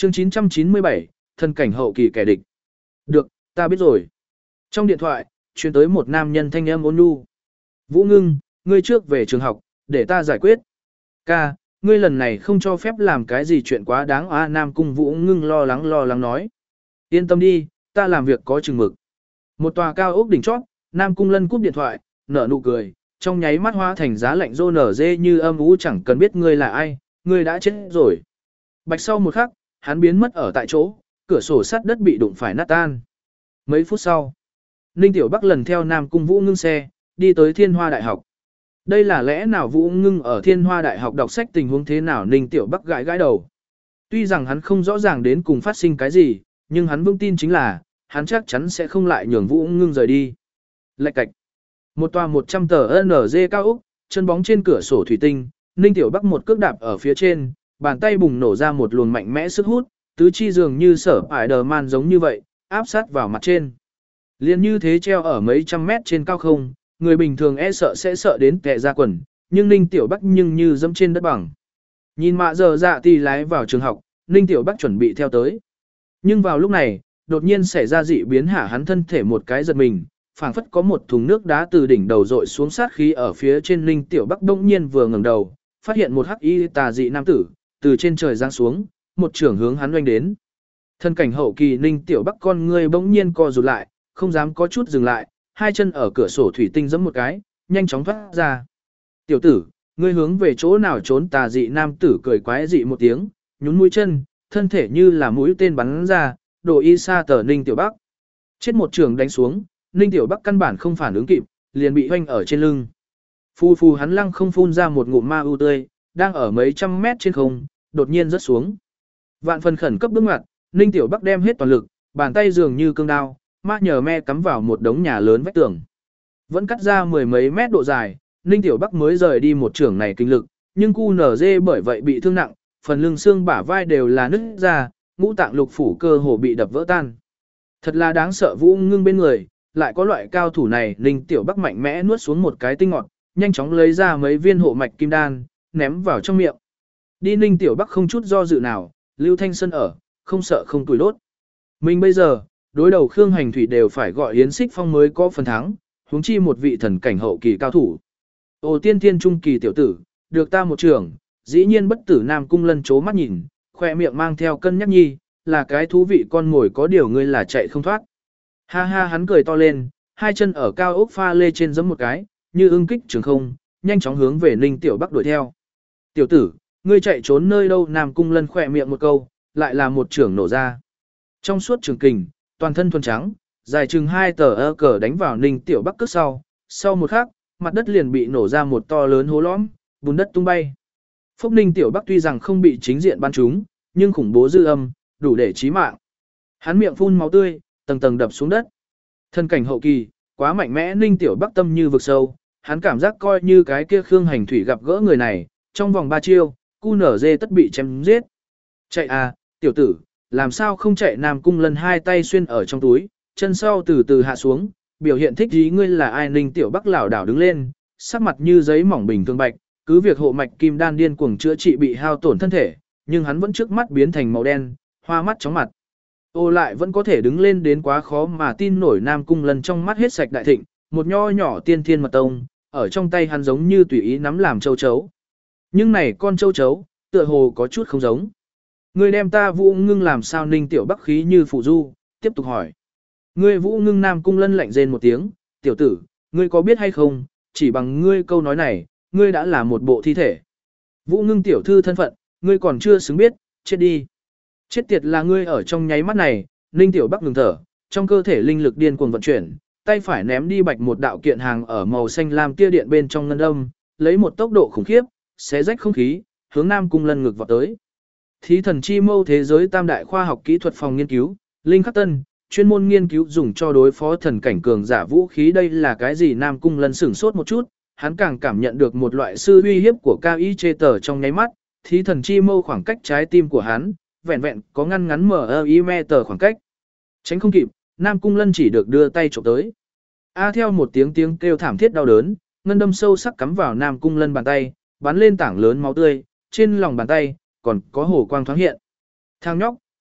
Chương 997, thân cảnh hậu kỳ kẻ địch. Được, ta biết rồi. Trong điện thoại, truyền tới một nam nhân thanh âm ôn nhu. Vũ Ngưng, ngươi trước về trường học, để ta giải quyết. Ca, ngươi lần này không cho phép làm cái gì chuyện quá đáng à? Nam Cung Vũ Ngưng lo lắng nói. Yên tâm đi, ta làm việc có chừng mực. Một tòa cao ốc đỉnh chót, Nam Cung Lân cúp điện thoại, nở nụ cười, trong nháy mắt hóa thành giá lạnh rô nở dê như âm ú, chẳng cần biết ngươi là ai, ngươi đã chết rồi. Bạch sau một khắc, hắn biến mất ở tại chỗ, cửa sổ sắt đất bị đụng phải nát tan. Mấy phút sau, Ninh Tiểu Bắc lần theo Nam Cung Vũ Ngưng xe, đi tới Thiên Hoa Đại học. Đây là lẽ nào Vũ Ngưng ở Thiên Hoa Đại học đọc sách tình huống thế nào? Ninh Tiểu Bắc gãi đầu. Tuy rằng hắn không rõ ràng đến cùng phát sinh cái gì, nhưng hắn vững tin chính là, hắn chắc chắn sẽ không lại nhường Vũ Ngưng rời đi. Lạch cạch. Một tòa 100 tờ NG cao ốc, chân bóng trên cửa sổ thủy tinh, Ninh Tiểu Bắc một cước đạp ở phía trên, bàn tay bùng nổ ra một luồng mạnh mẽ sức hút, tứ chi dường như sở Spider-Man giống như vậy, áp sát vào mặt trên. Liên như thế treo ở mấy trăm mét trên cao không, người bình thường e sợ sẽ sợ đến tè ra quần, nhưng Ninh Tiểu Bắc nhưng như dẫm trên đất bằng. Nhìn mạ giờ dạ thì lái vào trường học, Ninh Tiểu Bắc chuẩn bị theo tới. Nhưng vào lúc này, đột nhiên xảy ra dị biến, hạ hắn thân thể một cái giật mình, phảng phất có một thùng nước đá từ đỉnh đầu dội xuống sát khí ở phía trên. Ninh Tiểu Bắc bỗng nhiên vừa ngẩng đầu, phát hiện một hắc y tà dị nam tử từ trên trời giáng xuống, một chưởng hướng hắn oanh đến. Thân cảnh hậu kỳ Ninh Tiểu Bắc con ngươi bỗng nhiên co rụt lại, không dám có chút dừng lại, hai chân ở cửa sổ thủy tinh giẫm một cái, nhanh chóng thoát ra. Tiểu tử, ngươi hướng về chỗ nào trốn? Tà dị nam tử cười quái dị một tiếng, nhún mũi chân, thân thể như là mũi tên bắn ra, đổ y xa tờ Ninh Tiểu Bắc. Chết một trường đánh xuống, Ninh Tiểu Bắc căn bản không phản ứng kịp, liền bị hoanh ở trên lưng. Phù phù hắn lăng không phun ra một ngụm ma ưu tươi, đang ở mấy trăm mét trên không, đột nhiên rớt xuống. Vạn phần khẩn cấp bước ngoặt, Ninh Tiểu Bắc đem hết toàn lực, bàn tay dường như cương đao, ma nhờ me cắm vào một đống nhà lớn vách tường. Vẫn cắt ra mười mấy mét độ dài, Ninh Tiểu Bắc mới rời đi một trường này kinh lực, nhưng QNZ bởi vậy bị thương nặng, phần lưng xương bả vai đều là nứt ra, ngũ tạng lục phủ cơ hồ bị đập vỡ tan. Thật là đáng sợ. Vũ Ngưng bên người, lại có loại cao thủ này. Ninh Tiểu Bắc mạnh mẽ nuốt xuống một cái tinh ngọt, nhanh chóng lấy ra mấy viên hộ mạch kim đan, ném vào trong miệng. Đi. Ninh Tiểu Bắc không chút do dự nào, Lưu Thanh Sơn ở, không sợ không tuổi đốt. Mình bây giờ, đối đầu Khương Hành Thủy đều phải gọi Yến Xích Phong mới có phần thắng, huống chi một vị thần cảnh hậu kỳ cao thủ. Ồ, tiên thiên trung kỳ tiểu tử, được ta một trường, dĩ nhiên bất tử. Nam Cung Lân chố mắt nhìn, khoe miệng mang theo cân nhắc nhi, là cái thú vị con ngồi, có điều ngươi là chạy không thoát. Ha ha, hắn cười to lên, hai chân ở cao ốc pha lê trên giẫm một cái, như ưng kích trường không, nhanh chóng hướng về Ninh Tiểu Bắc đuổi theo. Tiểu tử, ngươi chạy trốn nơi đâu? Nam Cung Lân khoe miệng một câu, lại là một trường nổ ra. Trong suốt trường kình, toàn thân thuần trắng, dài chừng 2 tờ cờ đánh vào Ninh Tiểu Bắc cước sau một khắc, mặt đất liền bị nổ ra một to lớn hố lõm, bùn đất tung bay. Phúc. Ninh Tiểu Bắc tuy rằng không bị chính diện bắn trúng, nhưng khủng bố dư âm, đủ để chí mạng. Hắn miệng phun máu tươi, tầng tầng đập xuống đất. Thân cảnh hậu kỳ, quá mạnh mẽ. Ninh Tiểu Bắc tâm như vực sâu, hắn cảm giác coi như cái kia Khương Hành Thủy gặp gỡ người này, trong vòng 3 chiêu, QNZ tất bị chém giết. Chạy à, tiểu tử, làm sao không chạy? Nam Cung Lân hai tay xuyên ở trong túi, chân sau từ từ hạ xuống, biểu hiện thích ý. Ngươi là ai? Ninh Tiểu Bắc lảo đảo đứng lên, sắc mặt như giấy mỏng bình thường bạch, cứ việc hộ mạch kim đan điên cuồng chữa trị bị hao tổn thân thể, nhưng hắn vẫn trước mắt biến thành màu đen, hoa mắt chóng mặt. Ô, lại vẫn có thể đứng lên, đến quá khó mà tin nổi. Nam Cung Lân trong mắt hết sạch đại thịnh, một nho nhỏ tiên thiên mật tông, ở trong tay hắn giống như tùy ý nắm làm châu chấu. Nhưng này con châu chấu, tựa hồ có chút không giống. Ngươi đem ta Vũ Ngưng làm sao? Ninh Tiểu Bắc khí như phụ du, tiếp tục hỏi. Ngươi Vũ Ngưng? Nam Cung Lân lạnh rên một tiếng, tiểu tử, ngươi có biết hay không, chỉ bằng ngươi câu nói này, ngươi đã là một bộ thi thể. Vũ Ngưng tiểu thư thân phận, ngươi còn chưa xứng biết, chết đi. Chết tiệt là ngươi. Ở trong nháy mắt này, Ninh Tiểu Bắc ngừng thở, trong cơ thể linh lực điên cuồng vận chuyển, tay phải ném đi bạch một đạo kiện hàng ở màu xanh lam tia điện bên trong ngân âm, lấy một tốc độ khủng khiếp, xé rách không khí, hướng Nam Cung Lân ngực vọt tới. Thí thần chi mâu thế giới tam đại khoa học kỹ thuật phòng nghiên cứu, Linh Khắc Tân, chuyên môn nghiên cứu dùng cho đối phó thần cảnh cường giả vũ khí. Đây là cái gì? Nam Cung Lân sửng sốt một chút, hắn càng cảm nhận được một loại sư uy hiếp của KI chê tờ trong nháy mắt. Thí thần chi mâu khoảng cách trái tim của hắn, vẹn vẹn có ngăn ngắn MI tờ khoảng cách. Tránh không kịp, Nam Cung Lân chỉ được đưa tay chụp tới. Theo một tiếng kêu thảm thiết đau đớn, ngân đâm sâu sắc cắm vào Nam Cung Lân bàn tay, bắn lên tảng lớn máu tươi, trên lòng bàn tay còn có hồ quang thoáng hiện. Thằng nhóc,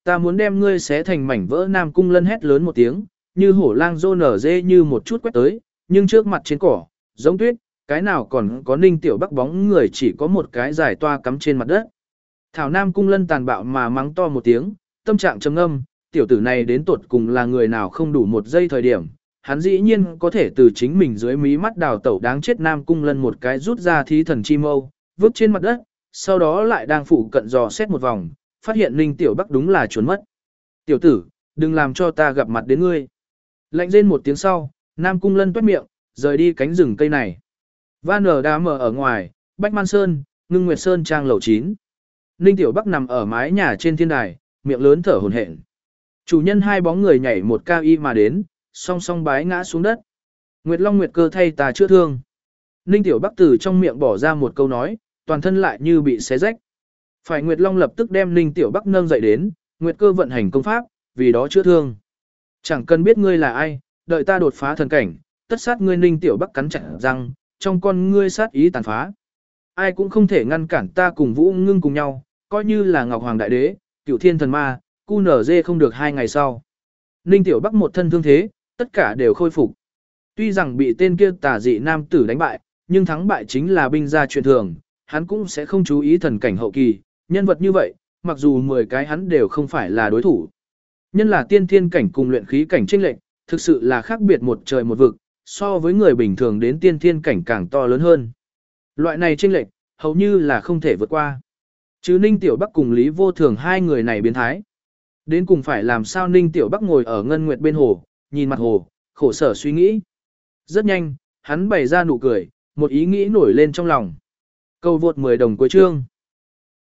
Ta muốn đem ngươi xé thành mảnh vỡ. Nam Cung Lân hét lớn một tiếng, như hổ lang rô nở dê như một chút quét tới, nhưng trước mặt trên cỏ, giống tuyết, cái nào còn có Ninh Tiểu Bắc bóng người chỉ có một cái dài toa cắm trên mặt đất. Thảo Nam Cung Lân tàn bạo mà mắng to một tiếng, tâm trạng trầm ngâm, tiểu tử này đến tột cùng là người nào không đủ một giây thời điểm, hắn dĩ nhiên có thể từ chính mình dưới mí mắt đào tẩu đáng chết. Nam Cung Lân một cái rút ra thí thần chi mâu, vứt trên mặt đất, sau đó lại đang phụ cận dò xét một vòng, phát hiện Ninh Tiểu Bắc đúng là trốn mất. Tiểu tử, đừng làm cho ta gặp mặt đến ngươi. Lạnh rên một tiếng sau, Nam Cung Lân toét miệng, rời đi cánh rừng cây này. Van đá mở ở ngoài, Bách Man Sơn, Ngưng Nguyệt Sơn trang lầu 9. Ninh Tiểu Bắc nằm ở mái nhà trên thiên đài, miệng lớn thở hổn hển. Chủ nhân hai bóng người nhảy một cao y mà đến, song song bái ngã xuống đất. Nguyệt Long Nguyệt Cơ thay ta chữa thương. Ninh Tiểu Bắc từ trong miệng bỏ ra một câu nói, toàn thân lại như bị xé rách. Phải Nguyệt Long lập tức đem Ninh Tiểu Bắc nâng dậy đến, Nguyệt Cơ vận hành công pháp, vì đó chữa thương. Chẳng cần biết ngươi là ai, đợi ta đột phá thần cảnh, tất sát ngươi. Ninh Tiểu Bắc cắn chặt răng, trong con ngươi sát ý tàn phá. Ai cũng không thể ngăn cản ta cùng Vũ Ngưng cùng nhau, coi như là Ngọc Hoàng Đại Đế, Cửu Thiên Thần Ma, QNZ không được 2 ngày sau. Ninh Tiểu Bắc một thân thương thế, tất cả đều khôi phục. Tuy rằng bị tên kia tà dị nam tử đánh bại, nhưng thắng bại chính là binh gia chuyện thường, hắn cũng sẽ không chú ý thần cảnh hậu kỳ, nhân vật như vậy, mặc dù 10 cái hắn đều không phải là đối thủ. Nhân là tiên thiên cảnh cùng luyện khí cảnh chênh lệch, thực sự là khác biệt một trời một vực, so với người bình thường đến tiên thiên cảnh càng to lớn hơn. Loại này chênh lệch, hầu như là không thể vượt qua. Chứ Ninh Tiểu Bắc cùng Lý Vô Thường hai người này biến thái. Đến cùng phải làm sao? Ninh Tiểu Bắc ngồi ở ngân nguyệt bên hồ, nhìn mặt hồ, khổ sở suy nghĩ. Rất nhanh, hắn bày ra nụ cười, một ý nghĩ nổi lên trong lòng. Câu vượt 10 đồng cuối chương.